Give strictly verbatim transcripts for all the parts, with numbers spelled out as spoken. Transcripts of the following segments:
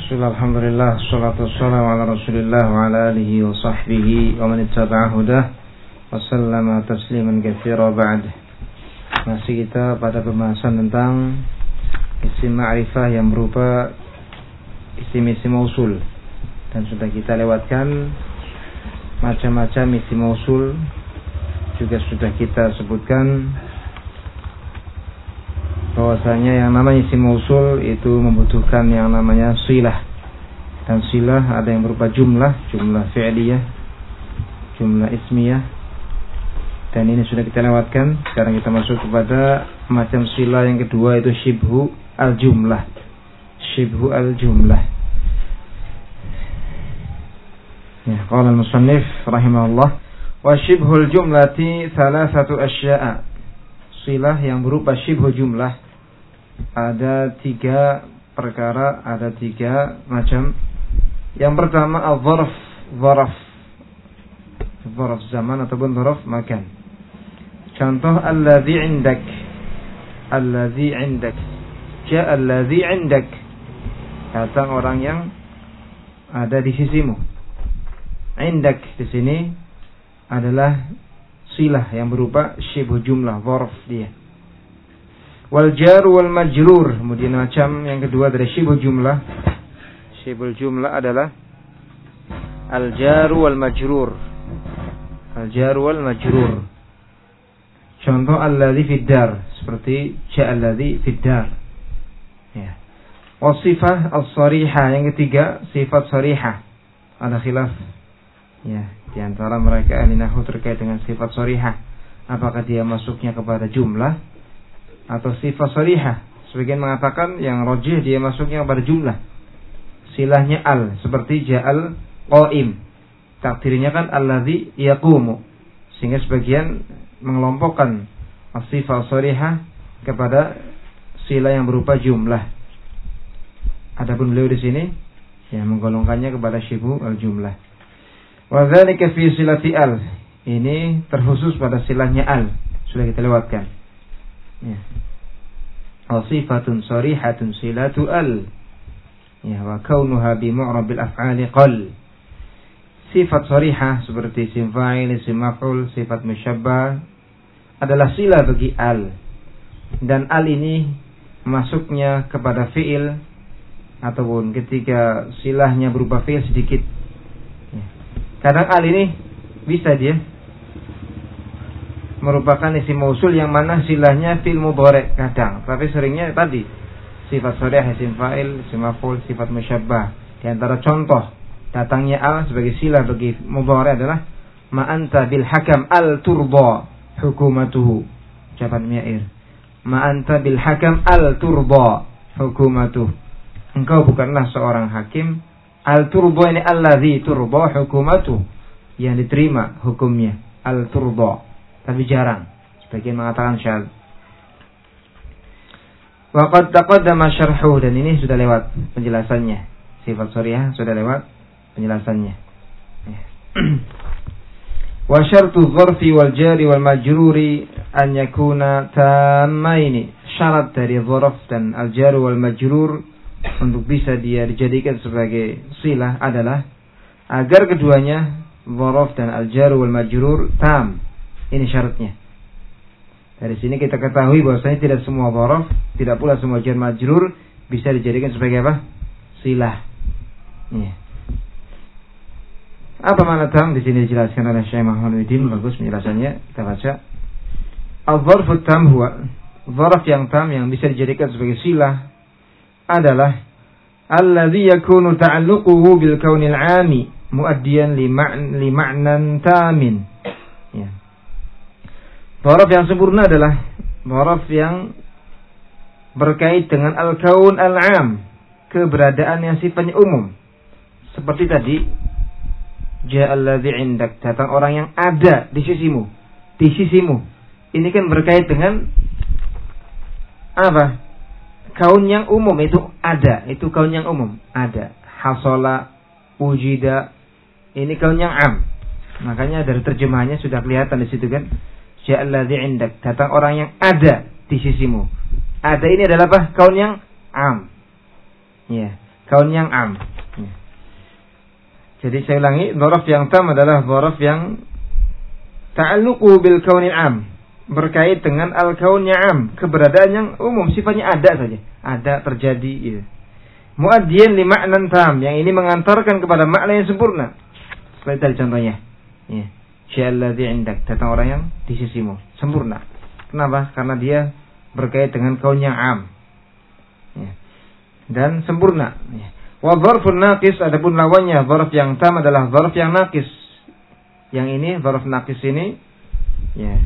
Alhamdulillah, salatu wassalamu ala Rasulillah wa ala alihi wa sahbihi wa man ittaba'a hudah wa sallama tasliman katsira ba'd. Masih kita pada pembahasan tentang isim ma'rifah yang berupa isim-isim mausul, dan sudah kita lewatkan macam-macam isim mausul. Juga sudah kita sebutkan bahwasanya yang namanya isim mausul itu membutuhkan yang namanya silah. Dan silah ada yang berupa jumlah, jumlah fi'liyah, jumlah ismiyah. Dan ini sudah kita lewatkan. Sekarang kita masuk kepada macam silah yang kedua, itu syibhu al-jumlah. Syibhu al-jumlah. Ya, qala al-musannif rahimahullah, wa syibhul jumlati thalathatu asya'a. Silah yang berupa syibhu jumlah ada tiga perkara, ada tiga macam. Yang pertama al-zarf, zarf, zarf zaman ataupun zarf makan. Contoh alladhi indak, alladhi indak, ja'a alladhi indak, datang orang yang ada di sisimu. Indak di sini adalah silah yang berupa syibhu jumlah, zarf dia. Wal jar wal majrur, kemudian macam yang kedua dari syibhu jumlah. Syibhul jumlah adalah al jar wal majrur. Al jar wal majrur. Contoh alladzi fid dar, seperti ja'a alladzi fid dar. Ya. Wasifah as-sarihah, yang ketiga sifat sarihah. Ada khilaf ya di antara mereka ahli nahwu terkait dengan sifat sarihah. Apakah dia masuknya kepada jumlah atau sifat sarihah? Sebagian mengatakan yang rajih dia masuknya kepada jumlah. Silahnya al, seperti ja'al qaim. Takdirnya kan alladzi yaqumu. Sehingga sebagian mengelompokkan sifat sarihah kepada silah yang berupa jumlah. Adapun beliau di sini yang menggolongkannya kepada syibhu al-jumlah. Wa dzalika fi silati al. Ini terkhusus pada silahnya al. Sudah kita lewatkan. Ya. Sifatun sarihatun silatu al. Ya, wa kaunuha bi mu'rabil af'ali qal. Sifat sarihah seperti isim fa'il, isim maf'ul, sifat musyabbah adalah silah bagi al. Dan al ini masuknya kepada fi'il ataupun ketika silahnya berupa fi'il sedikit. Ya. Kadang al ini bisa dia merupakan isim mausul yang mana silahnya fi'il mudhari' kadang, tapi seringnya tadi sifat sarih, isim fa'il, isim maf'ul, sifat musyabbah. Di antara contoh datangnya al sebagai silah bagi mudhari' adalah ma anta bil hakam al turba hukumatuhu. Ucapan Myair, ma anta bil hakam al turba hukumatuhu. Engkau bukanlah seorang hakim. Al turba ini allazi turba hukumatuhu, yang diterima hukumnya. Al turba, tapi jarang. Sebagian mengatakan syadz. Wa qad taqaddama syarhuh, dan ini sudah lewat penjelasannya. Sifat sarihah sudah lewat penjelasannya. Wa syartu dzarfi wal jari wal majruri an yakuna tammaini. Syarat dari dzarf dan al jar wal majrur untuk bisa dia dijadikan sebagai silah adalah agar keduanya, dzarf dan al jar wal majrur, tam. Ini syaratnya. Dari sini kita ketahui bahwasanya tidak semua dzarf, tidak pula semua jar majrur bisa dijadikan sebagai apa? Silah. Ya. Apa makna tam? Di sini dijelaskan oleh Syekh Muhammaduddin, bagus penjelasannya. Kita baca. Al-dzarfu tam huwa, dzarf yang tam yang bisa dijadikan sebagai silah adalah alladzi yakunu ta'alluquhu bil kaunil 'ami muaddiyan li ma'nan li ma'nan tamin. Ya. Dzarf yang sempurna adalah dzarf yang berkait dengan al-kaun al-'am, keberadaan yang sifatnya umum. Seperti tadi, ja'al ladzi 'indak, datang orang yang ada di sisimu. Di sisimu. Ini kan berkait dengan apa? Kaun yang umum, itu ada, itu kaun yang umum, ada. Hasala, wujida, ini kaun yang 'am. Makanya dari terjemahannya sudah kelihatan di situ kan. Ja'al ladzi 'indak, datang orang yang ada di sisimu. Ada ini adalah apa? Kaun yang 'am. Ya. kaun yang am. Jadi saya ulangi, dzaraf yang tam adalah dzaraf yang ta'alluqu bil kaunil am, berkait dengan al-kaun yang am, keberadaan yang umum, sifatnya ada saja, ada, terjadi gitu. Muaddiyan li ma'nan tam, yang ini mengantarkan kepada makna yang sempurna. Seperti tadi contohnya. Ya. Syai'alladzi 'indak, datang orang yang di sisimu, sempurna. Kenapa? Karena dia berkait dengan kaun yang am. Ya. Dan sempurna. Ya. Wa dzarfun naqis, adapun lawannya dzarf yang tam adalah dzarf yang naqis. Yang ini dzarf naqis ini ya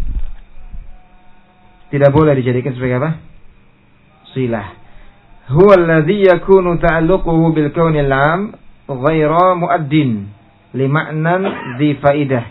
tidak boleh dijadikan sebagai apa? Silah. Huwa alladhi yakunu ta'alluquhu bil kaunil 'am ghaira mu'addin li ma'nan dhi faidah.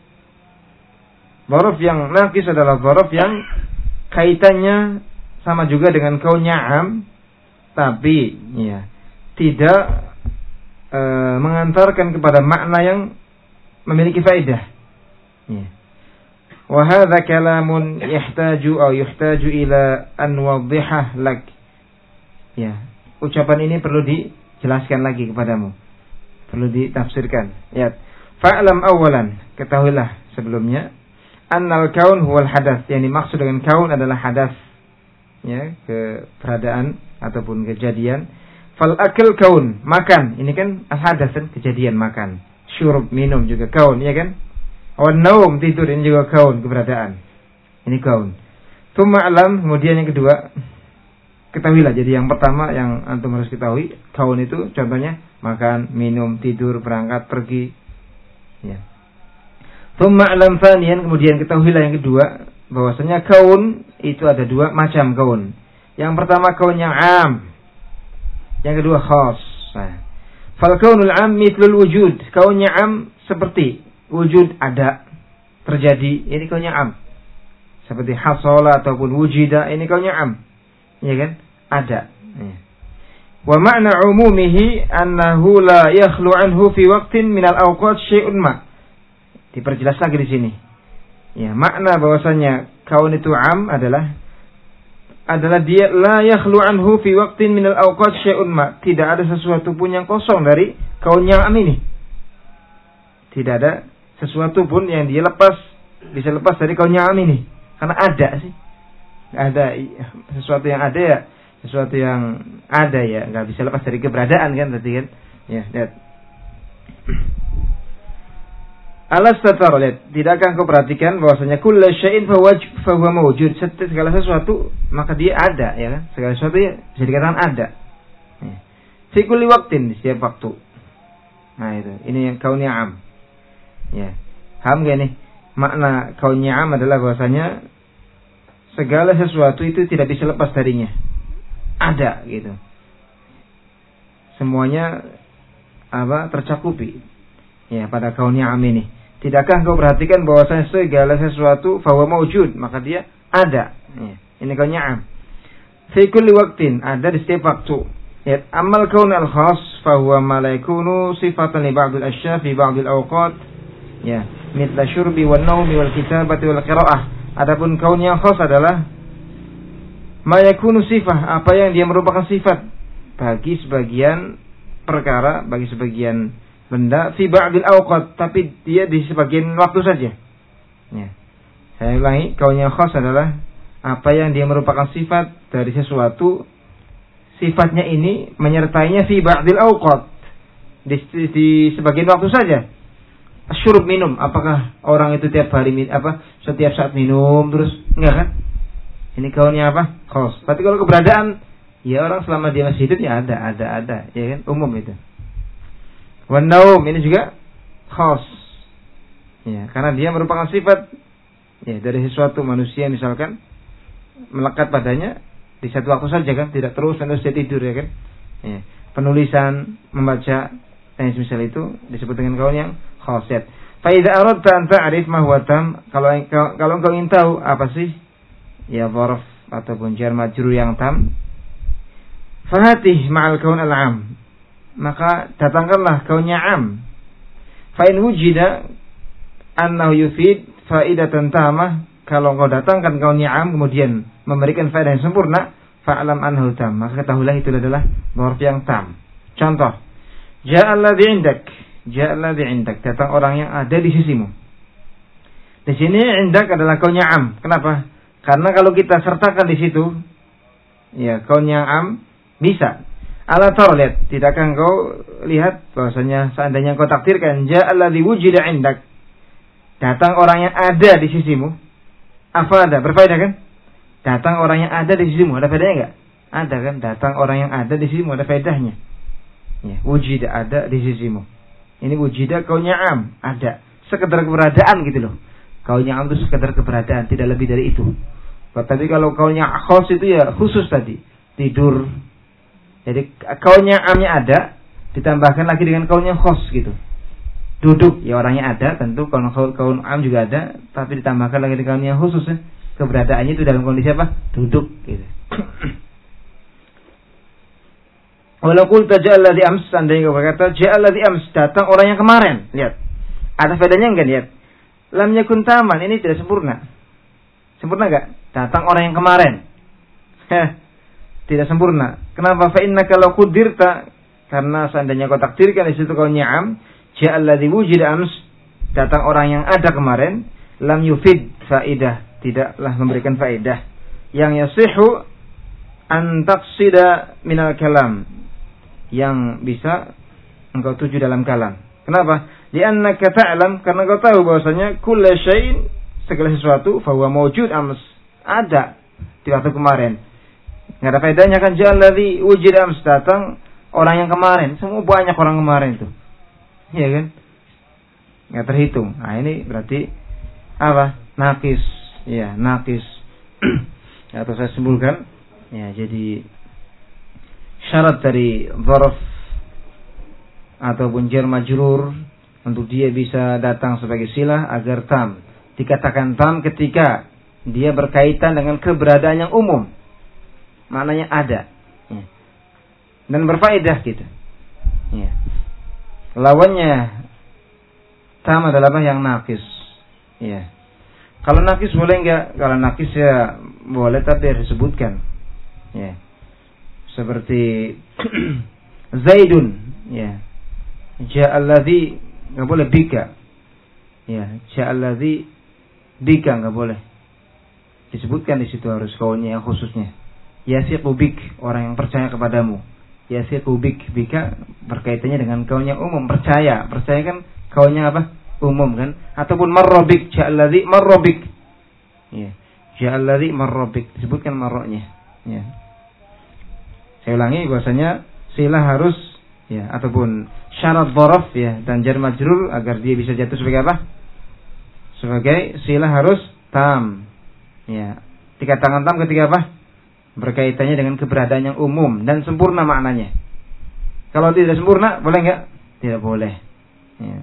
Dzarf yang naqis adalah dzarf yang kaitannya sama juga dengan kaunnya 'am, tapi ya tidak e, mengantarkan kepada makna yang memiliki faedah. Ya. Wa hadza kalamun yahtaju atau yuhtaju ila an wadhihah lak. Ya, ucapan ini perlu dijelaskan lagi kepadamu. Perlu ditafsirkan. Ya. Fa'lam awalan, ketahuilah sebelumnya annal kaun huwal hadath. Yang dimaksud dengan kaun adalah hadas. Ya, keberadaan ataupun kejadian. Fal akil kaun, makan. Ini kan al-hadas kan, kejadian makan. Syurub, minum juga kaun, ya kan? Wan naum, tidur, ini juga kaun, keberadaan. Ini kaun. Tsumma alam, kemudian yang kedua, ketahuilah. Jadi yang pertama yang antum harus ketahui, kaun itu contohnya makan, minum, tidur, berangkat, pergi. Ya. Tsumma alam tsaniyan, kemudian ketahuilah yang kedua, bahwasanya kaun itu ada dua macam kaun. Yang pertama kaun yang am. Yang kedua khas. Nah, fal kaunul 'am mithlul wujud. Kaunnya 'am seperti wujud, ada, terjadi. Ini kaunnya 'am. Seperti hasala ataupun wujida, ini kaunnya 'am. Ya kan? Ada. Ya. Wa ma'na 'umumihi annahu la yakhlu anhu fi waqtin min al-awqat syai'un ma. Diperjelas lagi di sini. Ya, makna bahwasanya kaun itu 'am adalah adalah dia la yakhlu anhu fi waqtin min al-awqat syai'un ma. Tidak ada sesuatu pun yang kosong dari kaun yang am ini. Tidak ada sesuatu pun yang dia lepas, bisa lepas dari kaun yang am ini. Karena ada sih. Ada sesuatu yang ada ya, sesuatu yang ada ya, enggak bisa lepas dari keberadaan kan tadi kan. Ya, lihat. Alastatar, lihat, tidakkah kau perhatikan bahwasanya kullu syai'in fa huwa mawjud, segala sesuatu maka dia ada, ya kan? Segala sesuatu ya bisa dikatakan ada. Ya. Fi kulli waqtin, di setiap waktu. Nah itu, ini yang kaunnya am. Ya. Paham gak nih? Makna kaunnya am adalah bahwasanya segala sesuatu itu tidak bisa lepas darinya. Ada gitu. Semuanya apa? Tercakupi. Ya, pada kaunnya am ini. Tidakkah engkau perhatikan bahwasanya segala sesuatu fa huwa mawjud, maka dia ada. Ya, ini kaunnya am. Fi kulli waqtin, ada di setiap waktu. Ya, amal kaun al-khas fa huwa ma la yakunu sifatan li ba'd al-ashya fi ba'd al-awqat. Ya, mithla syurbi wan naumi wal kitabati wal qira'ah. Adapun kaun yang khas adalah ma yakunu sifah, apa yang dia merupakan sifat bagi sebagian perkara, bagi sebagian benda fi ba'dil awqat, tapi dia di sebagian waktu saja. Ya. Saya ulangi, kaun yang khas adalah apa yang dia merupakan sifat dari sesuatu, sifatnya ini menyertainya fi ba'dil awqat, di, di, di sebagian waktu saja. Syurub, minum, apakah orang itu tiap hari apa setiap saat minum terus? Enggak kan? Ini kaunnya apa? Khas. Tapi kalau keberadaan, ya orang selama dia masih hidup ya ada, ada, ada, ya kan? Umum itu. Wan naum, ini juga khas. Ya, karena dia merupakan sifat ya dari sesuatu manusia, misalkan melekat padanya di satu waktu saja kan, tidak terus terus dia tidur, ya kan? Ya, penulisan, membaca dan semisal itu disebut dengan kaun yang khasiyat. Fa idza aradta an ta'rif ma huwa tam, kalau kalau engkau ingin tahu apa sih ya dzarf ataupun jar majrur yang tam, fahatih ma'al kaun al-'am, maka datangkanlah kaunnya am. Fa in wujida annahu yufid faidatan tamah, kalau engkau datangkan kaunnya am kemudian memberikan faedah yang sempurna, fa'lam annahu tam, maka ketahuilah itu adalah dzarf yang tam. Contoh, ja'al ladzi 'indak, ja'al ladzi 'indak, datang orang yang ada di sisimu. Di sini 'indak adalah kaunnya am. Kenapa? Karena kalau kita sertakan di situ, ya kaunnya am bisa. Ala tar, lihat, tidakkah engkau lihat bahwasanya seandainya engkau takdirkan ja'al ladzi wujida 'indak, datang orang yang ada di sisimu, apa ada? Berfaedah kan? Datang orang yang ada di sisimu, ada faedahnya enggak? Ada kan? Datang orang yang ada di sisimu, ada faedahnya. Ya, wujida, ada di sisimu. Ini wujida kaunnya am, ada. Sekedar keberadaan gitu loh. Kaunnya am itu sekedar keberadaan, tidak lebih dari itu. Tapi kalau kaunnya khos itu ya khusus tadi, tidur. Jadi kaunnya amnya ada, ditambahkan lagi dengan kaunnya khos gitu. Duduk, ya orangnya ada, tentu kaun kaun am juga ada, tapi ditambahkan lagi dengan kaunnya khusus ya. Keberadaannya itu dalam kondisi apa? Duduk gitu. Walau qulta ja'al ladzi ams, seandainya kau berkata ja'al ladzi ams, datang orang yang kemarin. Lihat. Ada bedanya enggak, lihat? Lam yakun taman, ini tidak sempurna. Sempurna enggak? Datang orang yang kemarin. Tidak sempurna. Kenapa? Fa innaka law quddirta, karena seandainya kau takdirkan di situ kau ni'am, ja'al ladzi wujida ams, datang orang yang ada kemarin, lam yufid faidah, tidaklah memberikan faedah. Yang yasihu an taqsida minal kalam, yang bisa engkau tuju dalam kalam. Kenapa? Li'annaka ta'lam, karena kau tahu bahwasanya kullu syai'in, segala sesuatu, fa huwa mawjud ams, ada di waktu kemarin. Enggak ada faedahnya kan ja'al ladzi wujida ams, datang orang yang kemarin. Semua banyak orang kemarin itu. Iya kan? Enggak terhitung. Nah, ini berarti apa? Naqis. Ya, naqis. Atau saya simpulkan, ya, jadi syarat dari dzaraf ataupun jar majrur untuk dia bisa datang sebagai silah agar tam. Dikatakan tam ketika dia berkaitan dengan keberadaan yang umum. Maknanya ada. Ya. Dan berfaedah gitu. Ya. Lawannya tam adalah apa? Yang naqis. Ya. Kalau naqis boleh enggak? Kalau naqis ya boleh, tapi harus disebutkan. Ya. Seperti Zaidun, ya. Ja'al ladzi, enggak boleh bika. Ya, ja'al ladzi bika enggak boleh. Disebutkan di situ harus kaunnya yang khususnya. Yasiqu bik, orang yang percaya kepadamu. Yasiqu bik, bika berkaitannya dengan kaun yang umum, percaya. Percaya kan kaunnya apa? Umum kan? Ataupun marrabik, ja'al ladzi marrabik. Ya. Ja'al ladzi marrabik, disebutkan marranya. Ya. Saya ulangi bahwasanya silah harus, ya, ataupun syarat dzaraf, ya, dan jar majrur agar dia bisa jatuh sebagai apa? Sebagai silah harus tam. Ya. Dikatakan tam ketika apa? Berkaitannya dengan keberadaan yang umum dan sempurna maknanya. Kalau tidak sempurna, boleh enggak? Tidak boleh. Ya.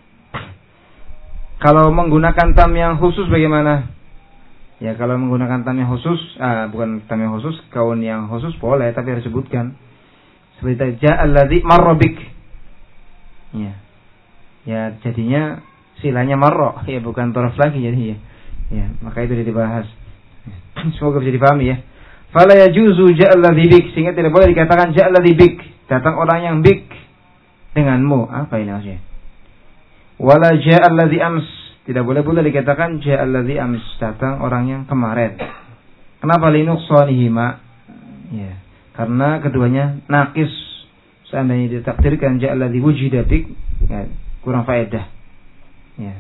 Kalau menggunakan tam yang khusus bagaimana? Ya, kalau menggunakan tam yang khusus, ah, bukan tam yang khusus, kaun yang khusus boleh, tapi harus sebutkan. Seperti ja'al ladzi marrabik. Ya. Ya, jadinya silanya marra, ya, bukan taraf lagi jadi ya. Ya, maka itu dibahas. Semoga bisa dipahami ya. Fala yajuzu ja'al ladzi bik, sehingga tidak boleh dikatakan ja'al ladzi bik, datang orang yang bik denganmu. Apa ini maksudnya? Wala ja'al ladzi ams, tidak boleh pula dikatakan ja'al ladzi ams, datang orang yang kemarin. Kenapa? Linuqsanihima. Ya, karena keduanya naqis. Seandainya ditakdirkan ja'al ladzi wujida bik, ya, kurang faedah. Ya.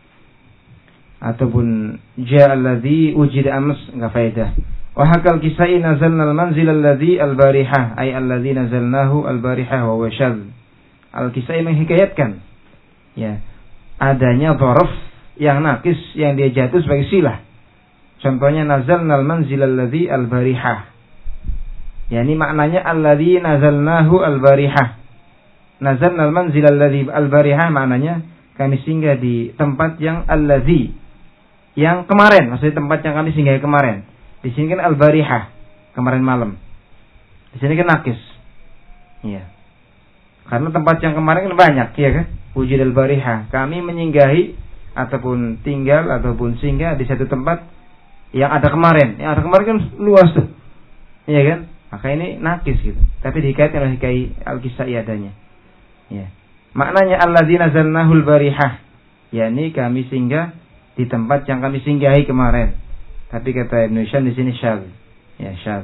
Ataupun ja'al ladzi wujida ams, enggak faedah. Wa hakal kisai nazalna al-manzil alladhi al-barihah, ay alladhi nazalnahu al-barihah wa huwa syadz. Al-kisai menghikayatkan, ya, adanya dzaraf yang naqis yang dia jatuh sebagai silah. Contohnya nazalna al-manzil alladhi al-barihah. Ya, ini maknanya alladhi nazalnahu al-barihah. Nazalna al-manzil alladhi al-barihah maknanya kami singgah di tempat yang alladhi, yang kemarin, maksudnya tempat yang kami singgah kemarin. Di sini kan al-barihah, kemarin malam. Di sini kan naqis. Iya. Karena tempat yang kemarin kan banyak, ya kan? Wujud al-barihah, kami menyinggahi ataupun tinggal ataupun singgah di satu tempat yang ada kemarin. Yang ada kemarin kan luas tuh. Iya kan? Maka ini naqis gitu. tapi dikaitkan oleh Kiai Al-Kisai adanya. Ya. Maknanya alladzina zalnahul barihah, yakni kami singgah di tempat yang kami singgahi kemarin. Tapi kata Ibnu Hisham di sini syadz. Ya, syadz.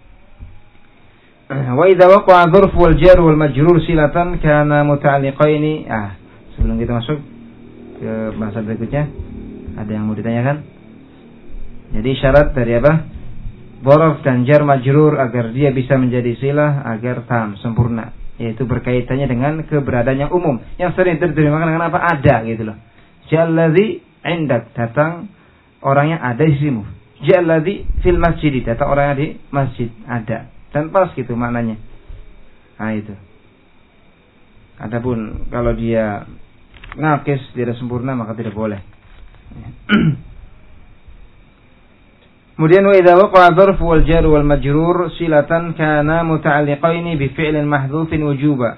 Wa idza waqa'a dzarf wal jar wal majrur silatan kana muta'alliqaini. Ah, sebelum kita masuk ke bahasa berikutnya, ada yang mau ditanyakan? Jadi syarat dari apa? Dzarf dan jar majrur agar dia bisa menjadi silah agar tam sempurna, yaitu berkaitannya dengan keberadaan yang umum yang sering diterjemahkan dengan apa? Ada gitu loh. Jallazi indak, datang orang yang ada di sisimu. Jallazi fil masjid, datang orang yang di masjid, ada. Dan pas gitu maknanya. Nah itu. Adapun kalau dia naqis, tidak sempurna, maka tidak boleh. Kemudian wa idza waqa'a dzarf wal jar wal majrur silatan kana muta'alliqaini bi fi'lin mahdhufin wujuba.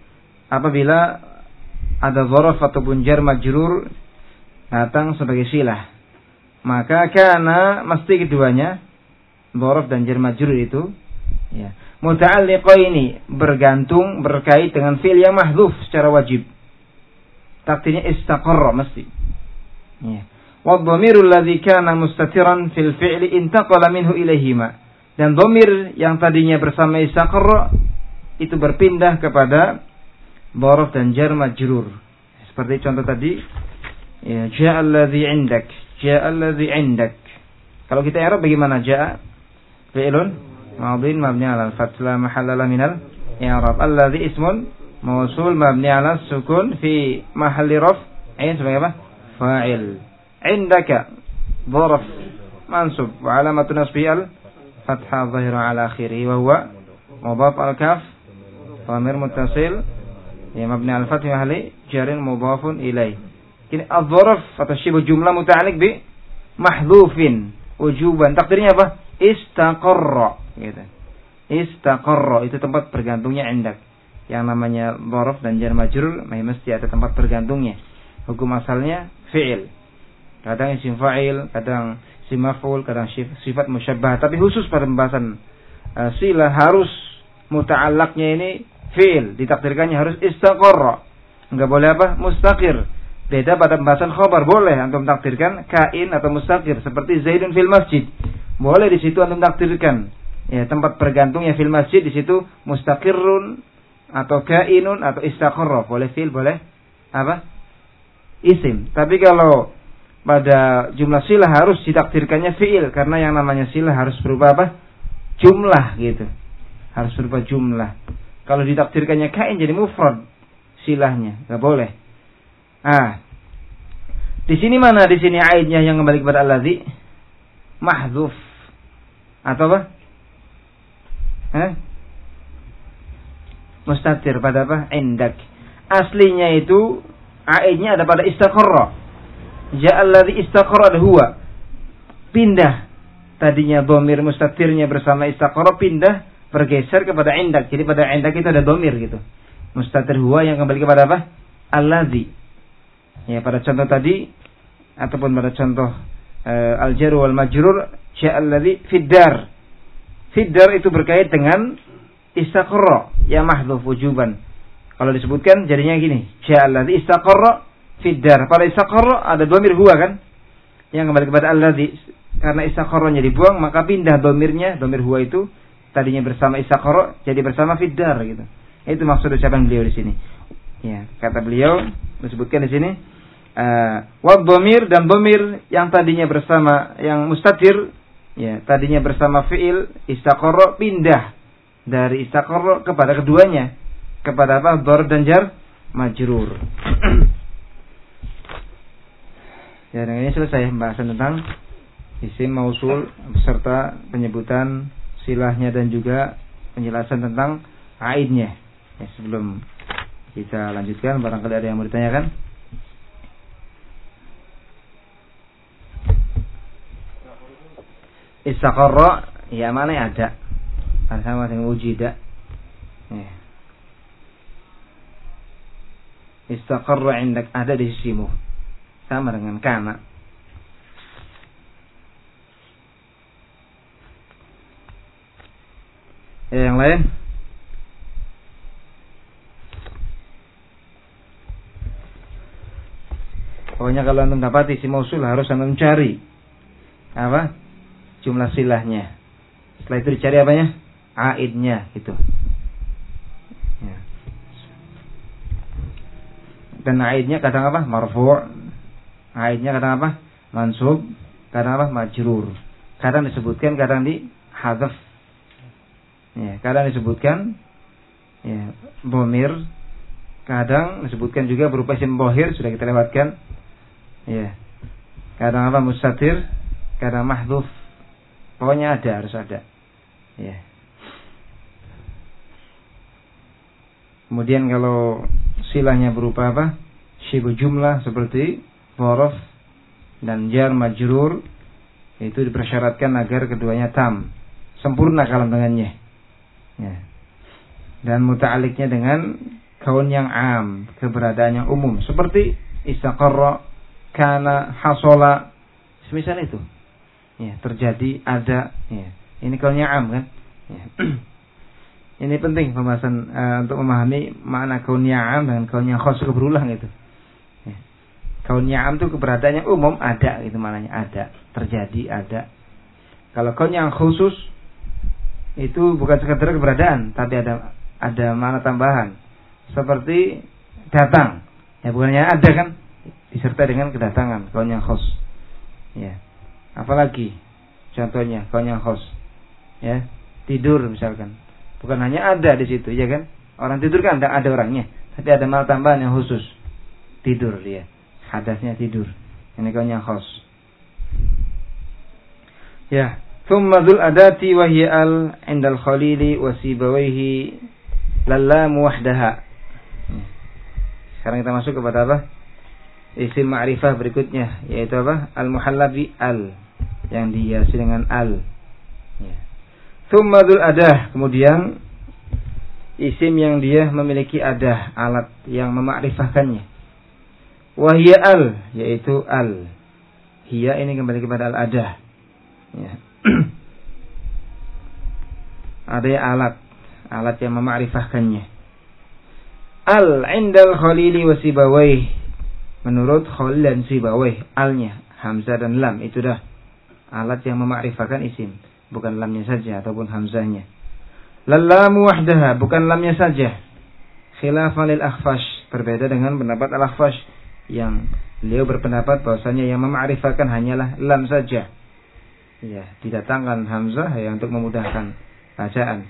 Apabila ada dzarf ataupun jar majrur datang sebagai silah, maka kana mesti keduanya dzarf dan jar majrur itu ya muta'alliqaini, bergantung, berkait dengan fi'il yang mahdhuf secara wajib. Takdirnya istaqarra mesti. Ya. Wa dhamirul ladzi kana mustatiran fil fi'li intaqala minhu ilaihima. Dan dhamir yang tadinya bersama istaqarra itu berpindah kepada dzarf dan jar majrur. Seperti contoh tadi, ya ja'al ladzi 'indak, ja'al ladzi 'indak. Kalau kita i'rab bagaimana? Ja'a fi'lun madhin mabni 'ala al-fath la mahalla lahu min al-i'rab. Alladzi ismun mawsul mabni 'ala sukun fi mahalli raf'in sebagai apa? Fa'il. 'Indaka dzarf mansub wa 'alamatu nasbihi al-fathah dhahira 'ala akhirih wa huwa mudhaf al-kaf dhamir muttasil ya mabni 'ala al-fath fi mahalli jarin mudhafun ilaih. Ini adh-dzarf atau syibu jumlah muta'alliq bi mahdhufin wujuban. Takdirnya apa? Istaqarra gitu. Istaqarra itu tempat bergantungnya indak. Yang namanya dzarf dan jar majrur mesti ada tempat bergantungnya. Hukum asalnya fi'il. Kadang isim fa'il, kadang isim maf'ul, kadang sifat musyabbah. Tapi khusus pada pembahasan uh, silah harus muta'allaqnya ini fi'il, ditakdirkannya harus istaqarra. Enggak boleh apa? Mustaqir. Beda pada pembahasan khabar, boleh antum takdirkan kain atau mustaqir seperti Zaidun fil masjid. Boleh di situ antum takdirkan ya tempat bergantungnya fil masjid, di situ mustaqirrun atau kainun atau istaqarra. Boleh fi'il, boleh apa? Isim. Tapi kalau pada jumlah silah harus ditakdirkannya fi'il, karena yang namanya silah harus berupa apa? Jumlah gitu. Harus berupa jumlah. Kalau ditakdirkannya kain jadi mufrad silahnya, enggak boleh. Ah. Di sini mana? Di sini aidnya yang kembali kepada alladzi mahdzuf. Atau apa? Eh? Mustatir pada apa? Indak. Aslinya itu aidnya ada pada istaqarra. Ja'alladzi istaqarra huwa. Pindah. Tadinya dhamir mustatirnya bersama istaqarra pindah bergeser kepada indak. Jadi pada indak itu ada dhamir gitu. Mustatir huwa yang kembali kepada apa? Alladzi. Ya pada contoh tadi ataupun pada contoh uh, al-jar wal majrur ja'alladzi fiddar. Fiddar itu berkait dengan istaqarra ya mahdhuf wujuban. Kalau disebutkan jadinya gini, ja'alladzi istaqarra fiddar. Pada istaqarra ada dhamir huwa kan? Yang kembali kepada alladzi. Karena istaqarranya dibuang maka pindah dhamirnya, dhamir huwa itu tadinya bersama istaqarra jadi bersama fiddar gitu. Itu maksud ucapan beliau di sini. Ya, kata beliau disebutkan di sini uh, wa dhamir dan dhamir yang tadinya bersama yang mustatir ya, tadinya bersama fi'il istaqarra pindah dari istaqarra kepada keduanya, kepada apa? Dzarf dan jar majrur. Ya, dengan ini selesai pembahasan tentang isim mausul beserta penyebutan silahnya dan juga penjelasan tentang aidnya. Ya, sebelum kita lanjutkan, barangkali ada yang mau ditanyakan. Istaqarra ya mana ya ada. Sama dengan wujida. Ya. Istaqarra indak ada di sisimu. Sama dengan kana. Ya, yang lain? Pokoknya kalau antum dapat isim mausul harus antum cari apa? Jumlah silahnya. Setelah itu dicari apanya? Aidnya gitu. Ya. Dan aidnya kadang apa? Marfu'. Aidnya kadang apa? Mansub. Kadang apa? Majrur. Kadang disebutkan, kadang dihadzaf. Ya, kadang disebutkan ya, dhamir. Kadang disebutkan juga berupa isim dhahir, sudah kita lewatkan. Ya. Kadang apa? Mustatir, kadang mahdhuf. Pokoknya ada, harus ada. Ya. Kemudian kalau silahnya berupa apa? Syibhu jumlah seperti dhorof dan jar majrur, itu dipersyaratkan agar keduanya tam, sempurna kalam dengannya. Ya. Dan muta'aliknya dengan kaun yang am, keberadaan yang umum, seperti istaqarra, kana, hasola, semisal itu. Ya, terjadi, ada. Ya. Ini kaunnya am kan? Ya. Ini penting pembahasan uh, untuk memahami makna kaunnya am dengan kaunnya khas berulang itu. Ya. Kaunnya am itu keberadaan yang umum, ada itu maknanya, ada, terjadi, ada. Kalau kaun yang khusus itu bukan sekedar keberadaan, tapi ada ada makna tambahan. Seperti datang. Ya bukannya ada kan, disertai dengan kedatangan, kaun yang khas. Ya. Apalagi contohnya kaun yang khas. Ya, tidur misalkan. Bukan hanya ada di situ, ya kan? Orang tidur kan ada, ada orangnya, tapi ada makna tambahan yang khusus. Tidur dia. Hadasnya tidur. Ini kaun yang khas. Ya, thumma dzul adati wa hiya al 'inda al-khalili wa sibawaihi lallam wahdaha. Sekarang kita masuk kepada apa? Isim ma'rifah berikutnya, yaitu apa? Al-muhallabi al, yang dihiasi dengan al. Ya. Thumma dzul adah, kemudian isim yang dia memiliki adah, alat yang memakrifahkannya. Wa hiya al, yaitu al. Hiya ini kembali kepada al-adah. Ya. Ada alat, alat yang memakrifahkannya. Al indal khalili wa sibawaih, menurut Khalil dan Sibawayh, alnya hamzah dan lam itu dah alat yang memakrifahkan isim, bukan lamnya saja ataupun hamzahnya. Lallamu wahdaha, bukan lamnya saja. Khilafan lil akhfash, berbeda dengan pendapat al-akhfash yang beliau berpendapat bahwasanya yang memakrifahkan hanyalah lam saja. Ya, didatangkan hamzah ya untuk memudahkan bacaan.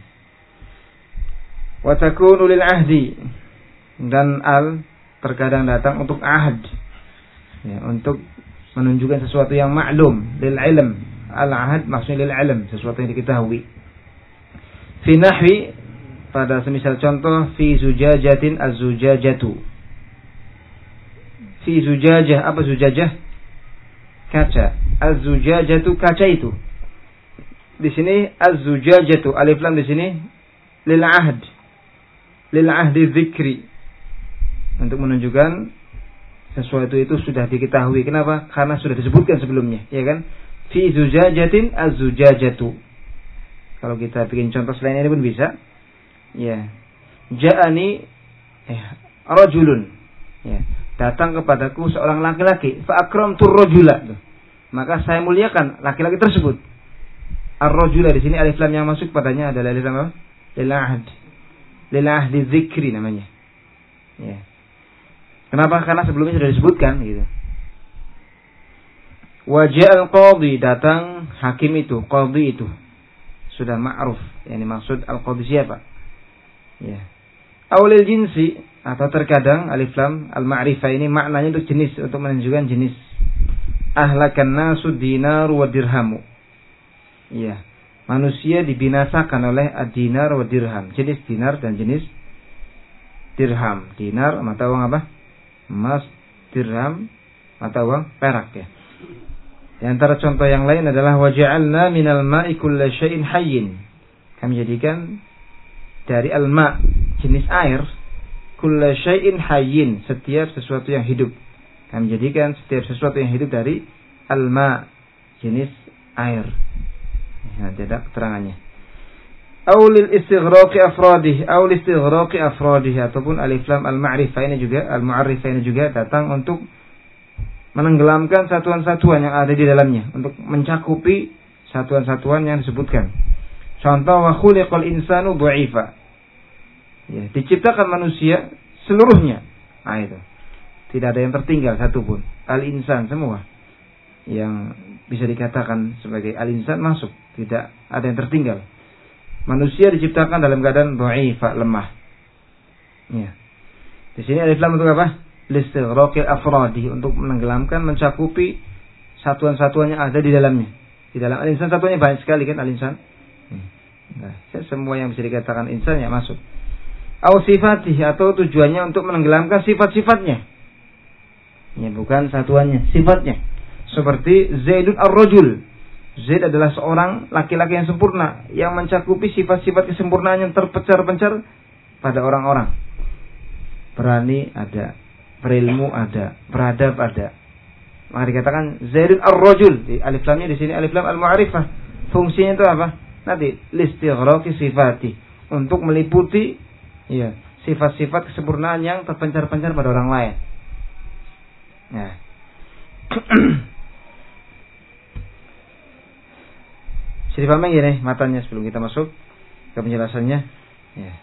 Wa takunu lil ahdi, dan al terkadang datang untuk ahad. Ya, untuk menunjukkan sesuatu yang maklum, lil ilm. Al-ahad maksudnya lil ilm, sesuatu yang diketahui. Fi nahwi, pada semisal contoh, fi zujajatin az-zujajatu. Fi zujajah, apa zujajah? Kaca. Az-zujajatu, kaca itu. Di sini az-zujajatu, alif lam di sini lil ahd. Lil ahdi dzikri. Untuk menunjukkan sesuatu itu sudah diketahui. Kenapa? Karena sudah disebutkan sebelumnya, ya kan? Fi zujajatin az-zujajatu. Kalau kita bikin contoh selain ini pun bisa. Ya. Ja'ani eh, rajulun. Ya. Datang kepadaku seorang laki-laki. Fa akramtu rajula. Maka saya muliakan laki-laki tersebut. Ar-rajula di sini alif lam yang masuk padanya adalah alif lam apa? Lil ahd. Lil ahdi dzikri namanya. Ya. Kenapa? Karena sebelumnya sudah disebutkan gitu. Waja'al qadhi, datang hakim itu, qadhi itu. Sudah ma'ruf, yang dimaksud al-qadhi siapa? Ya. Awlil jinsi, atau terkadang alif lam al-ma'rifah ini maknanya untuk jenis, untuk menunjukkan jenis. Ahlakan nasu dinar wa dirhamu. Ya. Manusia dibinasakan oleh ad-dinar wa dirham. Jenis dinar dan jenis dirham. Dinar mata uang apa? Emas, dirham, mata uang perak ya. Di antara contoh yang lain adalah waja'alna minal ma'i kulla syai'in hayyin. Kami jadikan dari al-ma' jenis air, kulla syai'in hayyin, setiap sesuatu yang hidup. Kami jadikan setiap sesuatu yang hidup dari al-ma' jenis air. Nanti ada keterangannya. Aulil istighraqi afradih, aul istighraqi afradih, ataupun alif lam al-ma'rifah ini juga, al-mu'arrifah ini juga datang untuk menenggelamkan satuan-satuan yang ada di dalamnya untuk mencakupi satuan-satuan yang disebutkan. Contoh, wa khuliqal insanu dha'ifa. Ya, diciptakan manusia seluruhnya. Nah itu. Tidak ada yang tertinggal satupun. Al-insan semua yang bisa dikatakan sebagai al-insan masuk. Tidak ada yang tertinggal. Manusia diciptakan dalam keadaan dha'ifa, lemah. Ya. Di sini alif lam untuk apa? Listighraqil afradi, untuk menenggelamkan, mencakupi satuan-satuan yang ada di dalamnya. Di dalam al-insan satuannya banyak sekali kan al-insan. Nah, semua yang bisa dikatakan insan ya masuk. Au sifatih, atau tujuannya untuk menenggelamkan sifat-sifatnya. Ya, bukan satuannya, sifatnya. Seperti Zaidun ar-rajul. Zaid adalah seorang laki-laki yang sempurna, yang mencakupi sifat-sifat kesempurnaan yang terpencar-pencar pada orang-orang. Berani ada, berilmu ada, beradab ada. Maka dikatakan Zaidun ar-rajul. Di alif lamnya di sini alif lam al-mu'arifah. Fungsinya itu apa? Nanti listighraqi sifati, untuk meliputi ya sifat-sifat kesempurnaan yang terpencar-pencar pada orang lain. Nah. Bisa dipahami gini matanya sebelum kita masuk ke penjelasannya. Ya.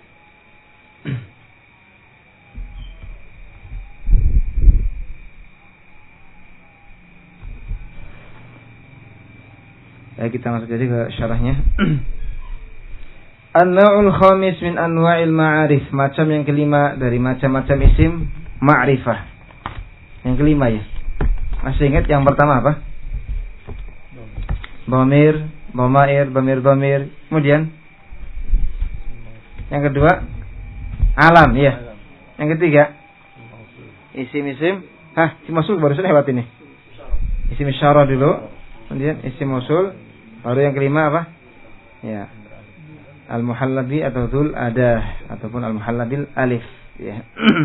Baik, kita masuk jadi ke syarahnya. An-naw'ul khamis min anwa'il ma'arif, macam yang kelima dari macam-macam isim ma'rifah. Yang kelima ya. Masih ingat yang pertama apa? Dhamir, dhamair, dhamir-dhamir. Kemudian yang kedua alam, ya. Yang ketiga isim-isim. Hah, isim mausul barusan lewat ini. Isim isyarah dulu. Kemudian isim mausul. Baru yang kelima apa? Ya. Al-muhallabi atau dzul adah ataupun al-muhallabil alif, ya.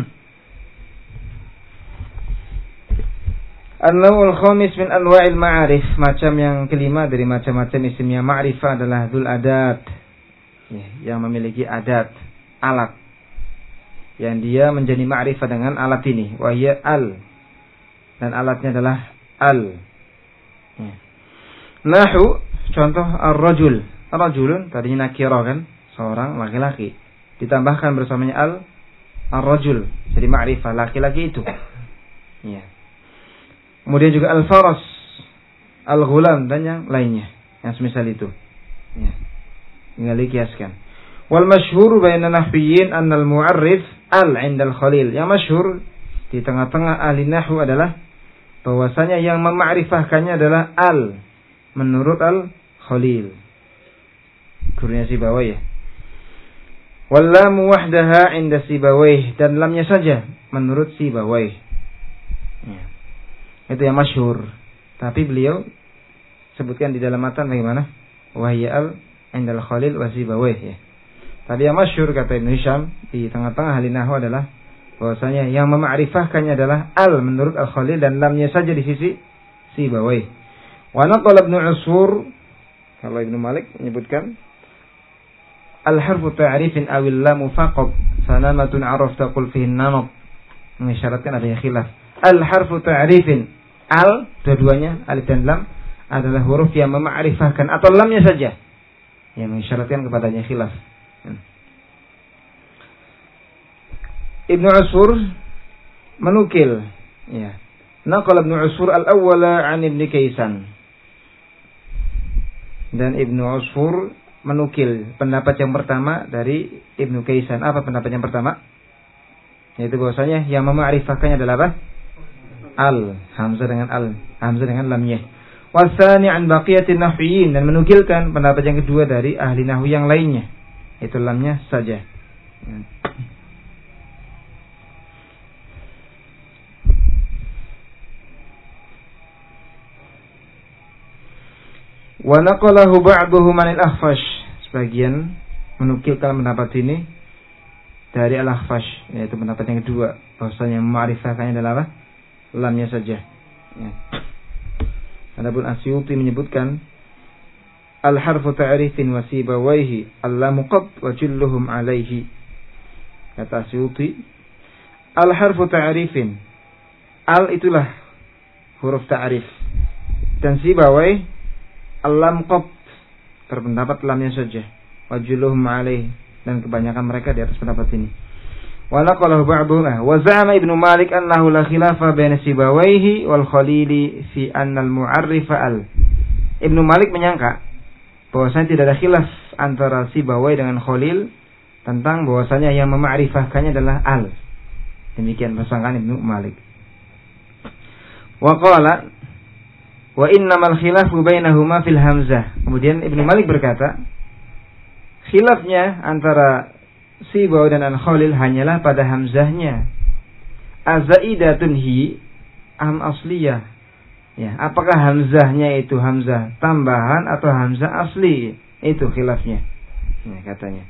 An-naw'ul khamis min anwa'il ma'arif, macam yang kelima dari macam-macam isimnya ma'rifah adalah dzul adat. Ya, yang memiliki adat, alat. Yang dia menjadi ma'rifah dengan alat ini, wa hiya al. Dan alatnya adalah al. Ya. Nahu, contoh ar-rajul. Ar-rajulun tadinya nakirah kan, seorang laki-laki. Ditambahkan bersamanya al ar-rajul, jadi ma'rifah laki-laki itu. Ya. Kemudian juga al-faras, al-ghulam dan yang lainnya yang semisal itu. Ya. Tinggal dikiaskan. Wal masyhur baina nahwiyyin anna al-mu'arrif al 'inda al-khalil. Yang masyhur di tengah-tengah ahli nahwu adalah bahwasanya yang memakrifahkannya adalah al menurut al-khalil. Gurunya Sibawayh. Wal lam wahdaha 'inda Sibawayh, dan lamnya saja menurut Sibawayh. Ya. Itu yang masyhur. Tapi beliau sebutkan di dalam matan bagaimana? Wahya al 'inda al-khalil wa Sibawayh, ya. Tapi yang masyhur kata Ibnu Hisham di tengah-tengah ahli nahwu adalah bahwasanya yang memakrifahkannya adalah al menurut al-khalil dan lamnya saja di sisi Sibawayh. Wa naqala Ibnu Usfur, kalau Ibnu Malik menyebutkan al-harfu ta'rifin awil lamu faqat sanamatun arafta qul fihi an-namat, mengisyaratkan adanya khilaf. Al-harfu ta'rifin, al dua-duanya alif dan lam adalah huruf yang memakrifahkan atau lamnya saja yang mengisyaratkan kepadanya khilaf. Ibnu Usfur menukil, ya. Naqala Ibnu Usfur al-awwala 'an Ibnu Kaisan. Dan Ibnu Usfur menukil pendapat yang pertama dari Ibnu Kaisan. Apa pendapat yang pertama? Yaitu bahwasanya yang memakrifahkannya adalah apa? Al, hamzah dengan al, hamzah dengan lamnya. Wasani 'an baqiyatin nahwiyyin, dan menukilkan pendapat yang kedua dari ahli nahwu yang lainnya, itu lamnya saja. Wa naqalahu ba'duhum 'anil Akhfash, sebagian menukilkan pendapat ini dari Al-Akhfash, yaitu pendapat yang kedua, bahwasanya ma'rifahkannya adalah apa? Lamnya saja. Ya. Adapun Asyuti menyebutkan al-harfu ta'rifin wa Sibawayhi al-lamu qad wa julluhum alaihi. Kata Asyuti, al-harfu ta'rifin, al itulah huruf ta'rif. Dan Sibawai al-lam qat, berpendapat lamnya saja. Wajuluhum alaih, dan kebanyakan mereka di atas pendapat ini. Wa naqalahu ba'dhum wa za'ama Ibnu Malik annahu la khilafa baina Sibawaihi wal Khalili fi anna al-mu'arrifa al. Ibnu Malik menyangka bahwasanya tidak ada khilaf antara Sibawai dengan Khalil tentang bahwasanya yang memakrifahkannya adalah al. Demikian persangkaan Ibnu Malik. Wa qala wa innamal khilafu bainahuma fil hamzah. Kemudian Ibnu Malik berkata, khilafnya antara Sibawai dan Al-Khalil hanyalah pada hamzahnya. Azaidatun hi am asliyah. Ya, apakah hamzahnya itu hamzah tambahan atau hamzah asli? Itu khilafnya. Ya, katanya.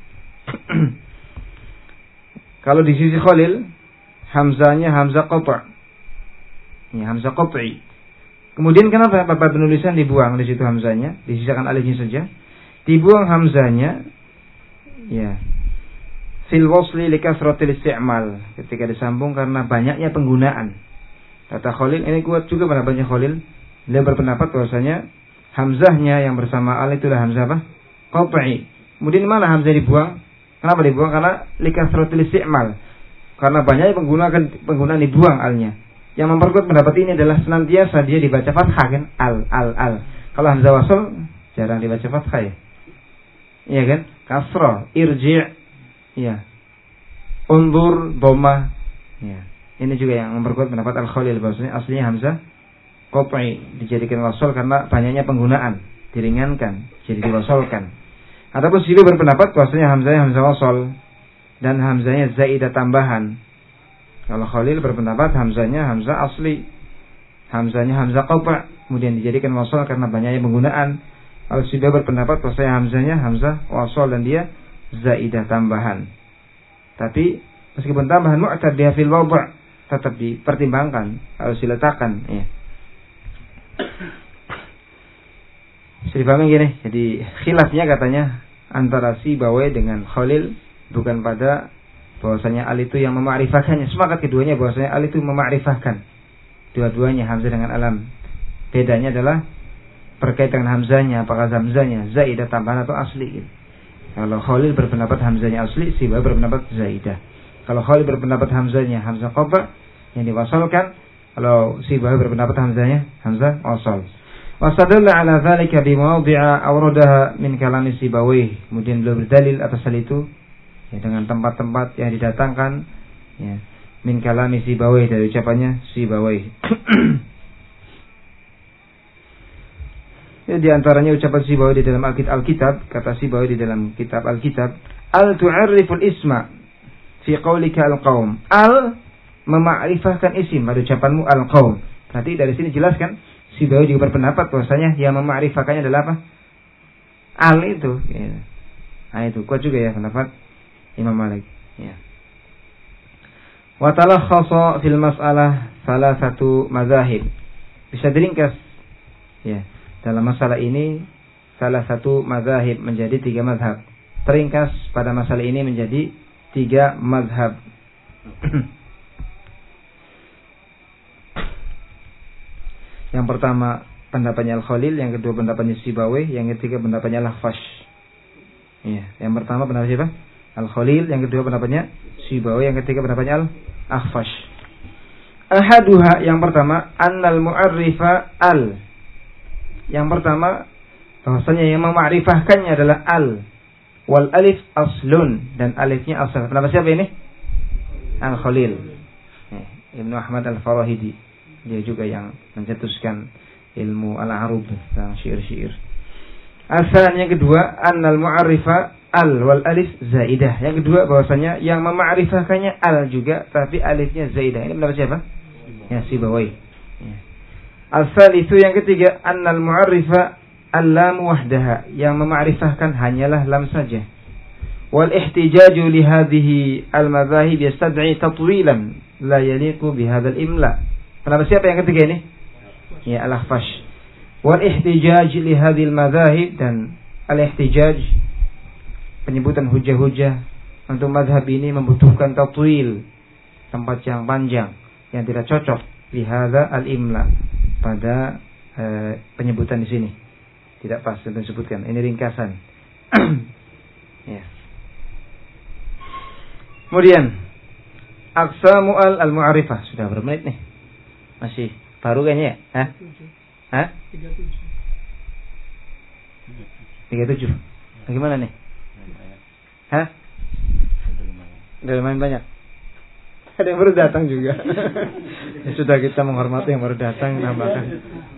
Kalau di sisi Khalil, hamzahnya hamzah qata'. Ya, hamzah qat'i. Kemudian kenapa bapak penulisan dibuang di situ hamzahnya, disisakan alifnya saja? Dibuang hamzahnya, ya, fil wasli li kasratil isti'mal, ketika disambung karena banyaknya penggunaan. Kata Khalil, ini kuat juga pada banyak Khalil. Dia berpendapat bahwasanya hamzahnya yang bersama al itulah hamzah apa? Qat'i. Kemudian mana hamzah dibuang? Kenapa dibuang? Karena li kasratil isti'mal. Karena banyaknya penggunaan penggunaan dibuang alnya. Yang memperkuat pendapat ini adalah senantiasa dia dibaca fathah kan? Al al al. Kalau hamzah wasl jarang dibaca fathah ya. Iya kan? Kasrah, irji', ya. Undur, dhamma. Ya. Ini juga yang memperkuat pendapat Al-Khalil bahwasanya aslinya hamzah qat'i dijadikan wasl karena banyaknya penggunaan, diringankan, jadi diwasolkan. Ataupun Sibawai berpendapat bahwasanya hamzahnya hamzah wasl dan hamzahnya zaidah tambahan. Kalau Khalil berpendapat hamzahnya hamzah asli, hamzahnya hamzah qata', kemudian dijadikan wasl karena banyaknya penggunaan. Kalau Sibawai berpendapat bahwasanya hamzahnya hamzah wasl dan dia zaidah tambahan. Tapi meskipun tambahan mu'tad biha fil wad', tetap dipertimbangkan, harus diletakkan. Ya. Bisa dipahami gini. Jadi khilafnya katanya antara Sibawai dengan Khalil bukan pada bahwasanya al itu yang memakrifahkannya. Sepakat keduanya bahwasanya al itu memakrifahkan. Dua-duanya hamzah dengan alam. Bedanya adalah berkait dengan hamzahnya, apakah hamzahnya zaidah tambahan atau asli. Gitu. Kalau Khalil berpendapat hamzahnya asli, Sibawai berpendapat zaidah. Kalau Khalil berpendapat hamzahnya hamzah qata' yang diwasalkan, kalau Sibawai berpendapat hamzahnya hamzah wasal. Wasadalla ala dzalika bi mawdi'a awradaha min kalam Sibawai. Kemudian beliau berdalil atas hal itu ya, dengan tempat-tempat yang didatangkan ya, min kalam Sibawai, dari ucapannya Sibawai. Ya, di antaranya ucapan Sibawai di dalam Alkitab, kata Sibawai di dalam kitab Alkitab, al tu'arriful isma fi qaulika al-qaum. Al memakrifahkan isim pada ucapanmu al-qaum. Berarti dari sini jelaskan Sibawai juga berpendapat bahwasanya yang memakrifahkannya adalah apa? Al itu. Ya. Nah itu kuat juga ya pendapat Imam Malik. Ya. Wa talakhasa fil mas'alah salah satu mazahib. Bisa diringkas. Ya. Dalam masalah ini salah satu mazahib menjadi tiga mazhab. Teringkas pada masalah ini menjadi tiga mazhab. Yang pertama pendapatnya Al-Khalil, yang kedua pendapatnya Sibawai, yang ketiga pendapatnya Al-Akhfash. Ya, yang pertama pendapat siapa? Al-Khalil, yang kedua pendapatnya Sibawai, yang ketiga pendapatnya Al-Akhfash. Ahaduha, yang pertama, annal mu'arrifa al. Yang pertama bahwasanya yang memakrifahkannya adalah al. Wal alif aslun, dan alifnya asal. Pendapat siapa ini? Al-Khalil. Eh, Ibnu Ahmad Al-Farahidi. Dia juga yang mencetuskan ilmu al-arub tentang syair-syair. Asalan yang kedua, annal mu'arrifa al wal alif zaidah. Yang kedua bahwasanya yang memakrifahkannya al juga tapi alifnya zaidah. Ini pendapat siapa? Ya, Sibawai. Ya. Asal itu yang ketiga, annal mu'arrifa al-lam wahdaha, yang memakrifahkan hanyalah lam saja. Wal ihtijaju li hadhihi al-madzahib yastad'i tatwilan la yaliqu bi hadzal imla. Pendapat siapa yang ketiga ini? Ya, Al-Akhfash. Wal ihtijaj li hadhil madzahib, dan al-ihtijaj penyebutan hujah-hujah untuk mazhab ini membutuhkan tatwil, tempat yang panjang yang tidak cocok li hadza al-imla pada e, penyebutan di sini. Tidak pas untuk disebutkan. Ini ringkasan. Ya. Kemudian aqsamu al al-mu'arifah. Sudah berapa menit nih? Masih baru kayaknya ya? Hah? Hah? tiga puluh tujuh. tiga puluh tujuh. Bagaimana nih? Hah? Udah lumayan banyak. Ada yang baru datang juga. Ya, sudah kita menghormati yang baru datang, tambahkan.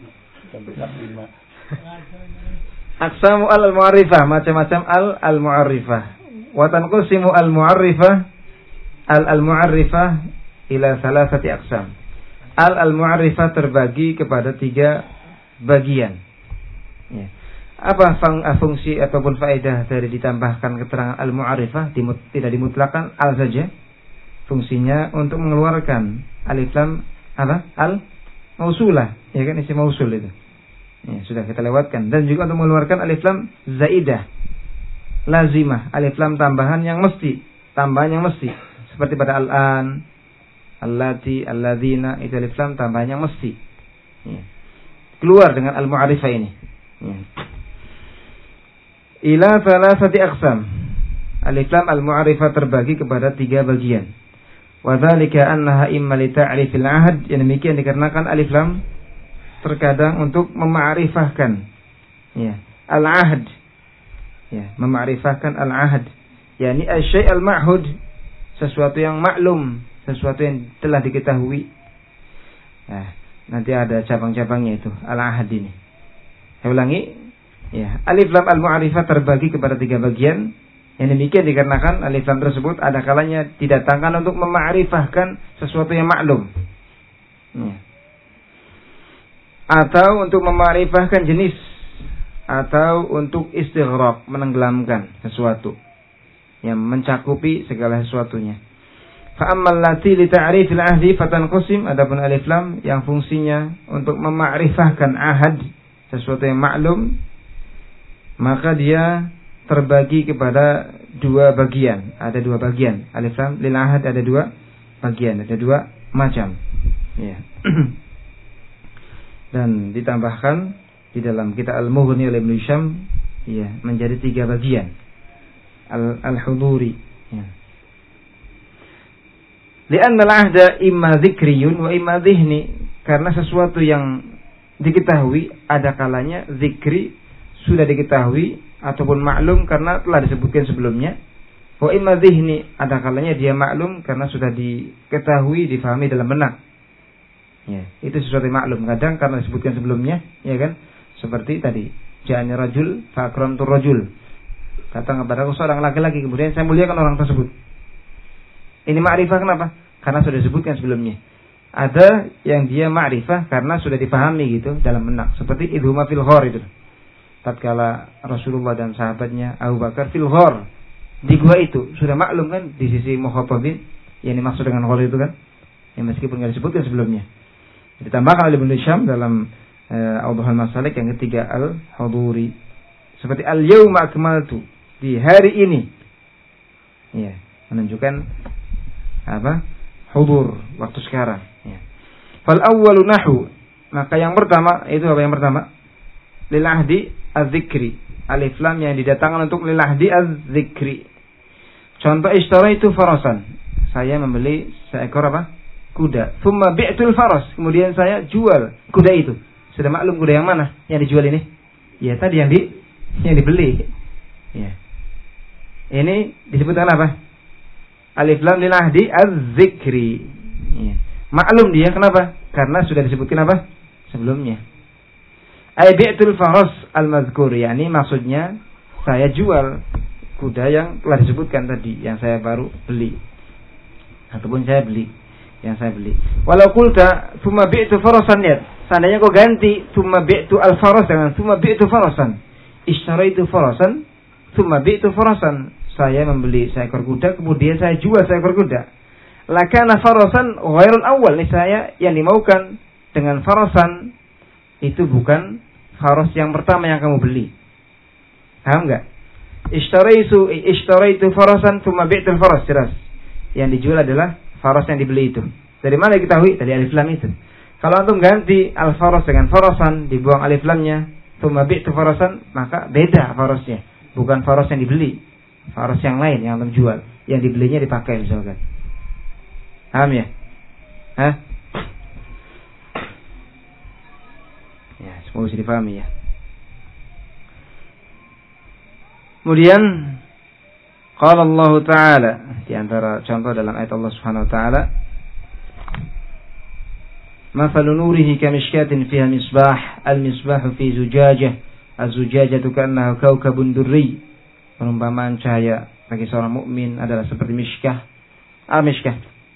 Aqsamu al-mu'arifah, macam-macam al al-mu'arifah. Wa tanqasimu al-mu'arifah al al-mu'arifah ila salasati aqsam. Al al-mu'arifah terbagi kepada tiga bagian. Ya. Apa fungsi ataupun faedah dari ditambahkan keterangan al-mu'arifah? Dimut, tidak dimutlakan al saja. Fungsinya untuk mengeluarkan alif lam apa? Al-mausulah, ya kan, isim mausul itu. Ya, sudah kita lewatkan. Dan juga untuk mengeluarkan alif lam zaidah, lazimah, alif lam tambahan yang mesti, tambahan yang mesti. Seperti pada al-an, allati, alladzina, itu alif lam tambahan yang mesti. Ya. Keluar dengan al-mu'arifah ini. Ya. Ila thalathati aqsam. Alif lam al-mu'arifah terbagi kepada tiga bagian. Wa dzalika annaha imma li ta'rifil 'ahd, yang demikian dikarenakan alif lam terkadang untuk mema'rifahkan ya al-'ahd, ya, mema'rifahkan al-'ahd, yakni asy-syai' al-ma'hud, sesuatu yang maklum, sesuatu yang telah diketahui. Nah, nanti ada cabang-cabangnya itu al-'ahd ini. Saya ulangi. Ya, alif lam al-mu'arifah terbagi kepada tiga bagian. Yang demikian dikarenakan alif lam tersebut ada kalanya didatangkan untuk mema'rifahkan sesuatu yang maklum. Ya. Atau untuk mema'rifahkan jenis, atau untuk istighraq, menenggelamkan sesuatu yang mencakupi segala sesuatunya. Fa ammal lati li ta'rifil ahdi fatanqasim, adapun alif lam yang fungsinya untuk mema'rifahkan ahad, sesuatu yang maklum, maka dia terbagi kepada dua bagian. Ada dua bagian. Alif lam lil ahad ada dua bagian, ada dua macam. Ya. Dan ditambahkan di dalam kitab Al-Mughni oleh Ibnu Hisham, ya, menjadi tiga bagian. Al al-huduri. Ya. Li'anna al-ahda imma dzikriyun wa imma dhihni, karena sesuatu yang diketahui ada kalanya zikri, sudah diketahui, ataupun maklum karena telah disebutkan sebelumnya. Wa imma dhihni, ada kalanya dia maklum karena sudah diketahui, difahami dalam benak. Ya, itu sesuatu yang maklum, kadang karena disebutkan sebelumnya, ya kan? Seperti tadi, ja'ani rajul fa akramtu rajul. Datang kepada aku seorang laki-laki, kemudian saya muliakan orang tersebut. Ini ma'rifah kenapa? Karena sudah disebutkan sebelumnya. Ada yang dia ma'rifah karena sudah dipahami gitu dalam benak, seperti idhuma fil ghar itu. Tatkala Rasulullah dan sahabatnya Abu Bakar fil ghar, di gua itu sudah maklum kan di sisi mukhatabin, yang dimaksud dengan ghar itu kan, yang meskipun tidak disebutkan sebelumnya. Ditambahkan oleh Ibnu Hisham dalam uh, Awdhul Masalik yang ketiga al-huduri, seperti al-yauma akmaltu, di hari ini, ya, menunjukkan apa? Hudur, waktu sekarang, ya. Fal awwalu nahu, maka yang pertama itu apa yang pertama? Lil ahdi az-zikri, alif lam yang didatangkan untuk lil ahdi az-zikri. Contoh ishtaraitu farasan, saya membeli seekor apa? Kuda. Thumma bi'tul faras, kemudian saya jual kuda itu. Sudah maklum kuda yang mana yang dijual ini? Ya, tadi yang di yang dibeli. Ya. Ini disebutkan apa? Alif lam lil ahdi az-zikri. Ya. Maklum dia kenapa? Karena sudah disebutkan apa? Sebelumnya. Ay bi'tul faras al-mazkur, yakni maksudnya saya jual kuda yang telah disebutkan tadi, yang saya baru beli. Ataupun saya beli, yang saya beli. Walau qulta thumma bi'tu farasan, ya. Seandainya kau ganti thumma bi'tu al-faras dengan thumma bi'tu farasan. Ishtaraitu farasan thumma bi'tu farasan. Saya membeli seekor kuda, kemudian saya jual seekor kuda. Lakana farasan ghairul awal. Ini saya yang dimaukan dengan farasan itu bukan faras yang pertama yang kamu beli. Paham enggak? Ishtaraitu ishtaraitu farasan thumma bi'tu al-faras, jelas. Yang dijual adalah faras yang dibeli itu. Dari mana diketahui? Dari alif lam itu. Kalau antum ganti al-faras dengan farasan, dibuang alif lamnya, tsumma bi'tu farasan, maka beda farasnya. Bukan faras yang dibeli, faras yang lain yang antum jual, yang dibelinya dipakai misalkan. Paham ya? Hah? Ya, semoga bisa dipahami ya. Kemudian qala Allah Ta'ala, di antara contoh dalam ayat Allah Subhanahu wa taala, "Mathalu nurihi kamishkatin fiha misbah, al-misbahu fi zujajah, az-zujajatu ka'annaha kawkabun durri." Perumpamaan cahaya bagi seorang mukmin adalah seperti miskah. Al-miskah.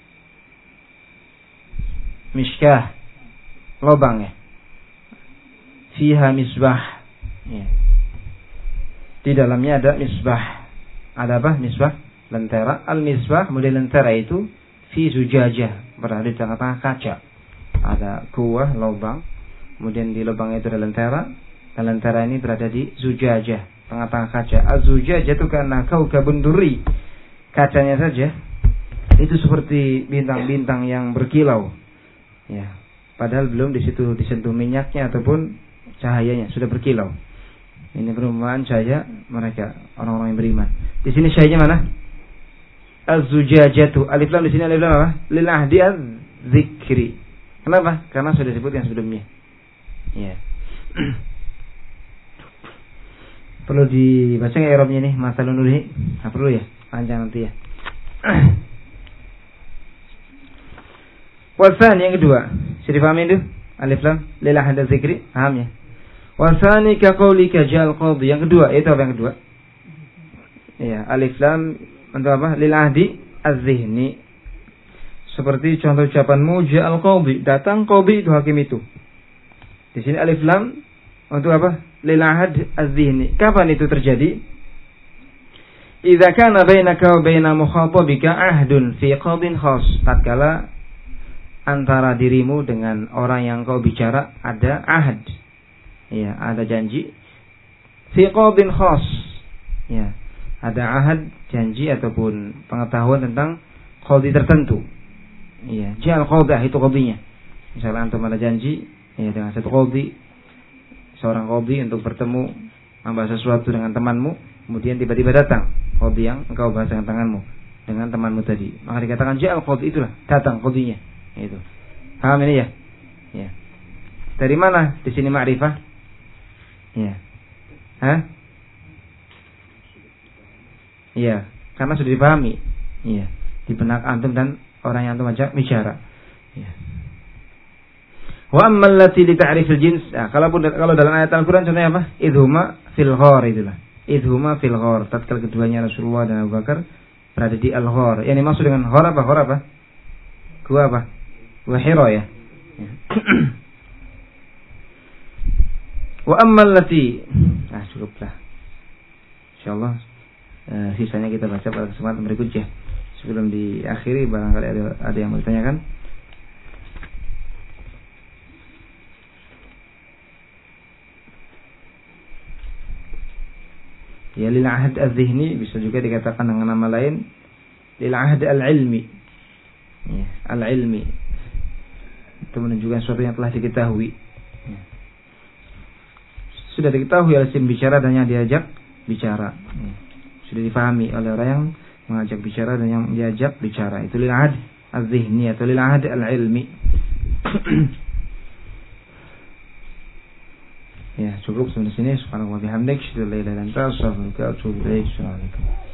Miskah, lubang ya. Fiha misbah. Ya. Di dalamnya ada misbah. Ada apa? Misbah, lentera. Al-misbah, kemudian lentera itu fi zujajah, berada di tengah-tengah kaca. Ada kuah, lubang. Kemudian di lubang itu ada lentera. Dan lentera ini berada di zujajah, tengah-tengah kaca. Az-zujajah itu karena kaukabun durri. Kacanya saja itu seperti bintang-bintang yang berkilau. Ya, padahal belum di situ disentuh minyaknya ataupun cahayanya, sudah berkilau. Ini perumpamaan cahaya mereka, orang-orang yang beriman. Di sini cahayanya mana? Az-zujajatu. Alif lam di sini alif lam apa? Lil ahdi az-zikri. Kenapa? Karena sudah disebut yang sebelumnya. Ya. Perlu dibaca enggak i'rabnya nih, masalun nurihi? Enggak perlu ya? Panjang nanti ya. Wasani yang kedua. Sudah dipahami itu? Alif lam lil ahdi az-zikri. Paham ya? Wasani ka qaulika jal qadhi. Yang kedua, itu apa yang kedua? Ya, alif lam untuk apa? Lil ahdi az-zihni. Seperti contoh ucapanmu ja'al qadhi, datang qadhi itu hakim itu. Di sini alif lam untuk apa? Lil ahd az-zihni. Kapan itu terjadi? Idza kana bainaka wa baina mukhatabika ahdun fi qadin khas. Tatkala antara dirimu dengan orang yang kau bicara ada ahad. Ya, ada janji fi qadin khas. Ya, ada ahad, janji ataupun pengetahuan tentang qadhi tertentu. Iya, jal qadah itu qadhinya. Misalnya antum ada janji ya dengan satu qadhi, seorang qadhi untuk bertemu membahas sesuatu dengan temanmu, kemudian tiba-tiba datang qadhi yang engkau bahas dengan tanganmu dengan temanmu tadi. Maka dikatakan jal qadhi, itulah datang qadhinya. Itu. Paham ini ya? Ya. Dari mana di sini ma'rifah? Ya. Hah? Iya, karena sudah dipahami. Iya, di benak antum dan orang yang antum ajak bicara. Ya. Wa ammal lati li ta'rifil jins. Nah, kalau kalau dalam ayat Al-Qur'an contohnya apa? Idhuma fil ghar, itulah. Idhuma fil ghar. Tatkala keduanya Rasulullah dan Abu Bakar berada di al-ghar. Yang dimaksud dengan ghar apa? Ghar apa? Gua apa? Gua Hira ya. Ya. Wa ammal lati. Nah, cukuplah. Insyaallah eh, sisanya kita baca pada kesempatan berikutnya. Sebelum diakhiri barangkali ada, ada yang mau ditanyakan. Ya, lil ahd az-zihni bisa juga dikatakan dengan nama lain lil ahd al-ilmi. Ya, al-ilmi itu menunjukkan sesuatu yang telah diketahui. Ya. Sudah diketahui oleh si bicara dan yang diajak bicara. Ya. Sudah difahami oleh orang yang mengajak bicara dan yang diajak bicara. Itu lil ahd az-zihni atau lil ahd al-ilmi. Ya, cukup sampai sini. Subhanallah wa bihamdik, asyhadu an la ilaha illa anta, astaghfiruka wa atubu ilaik. Assalamualaikum.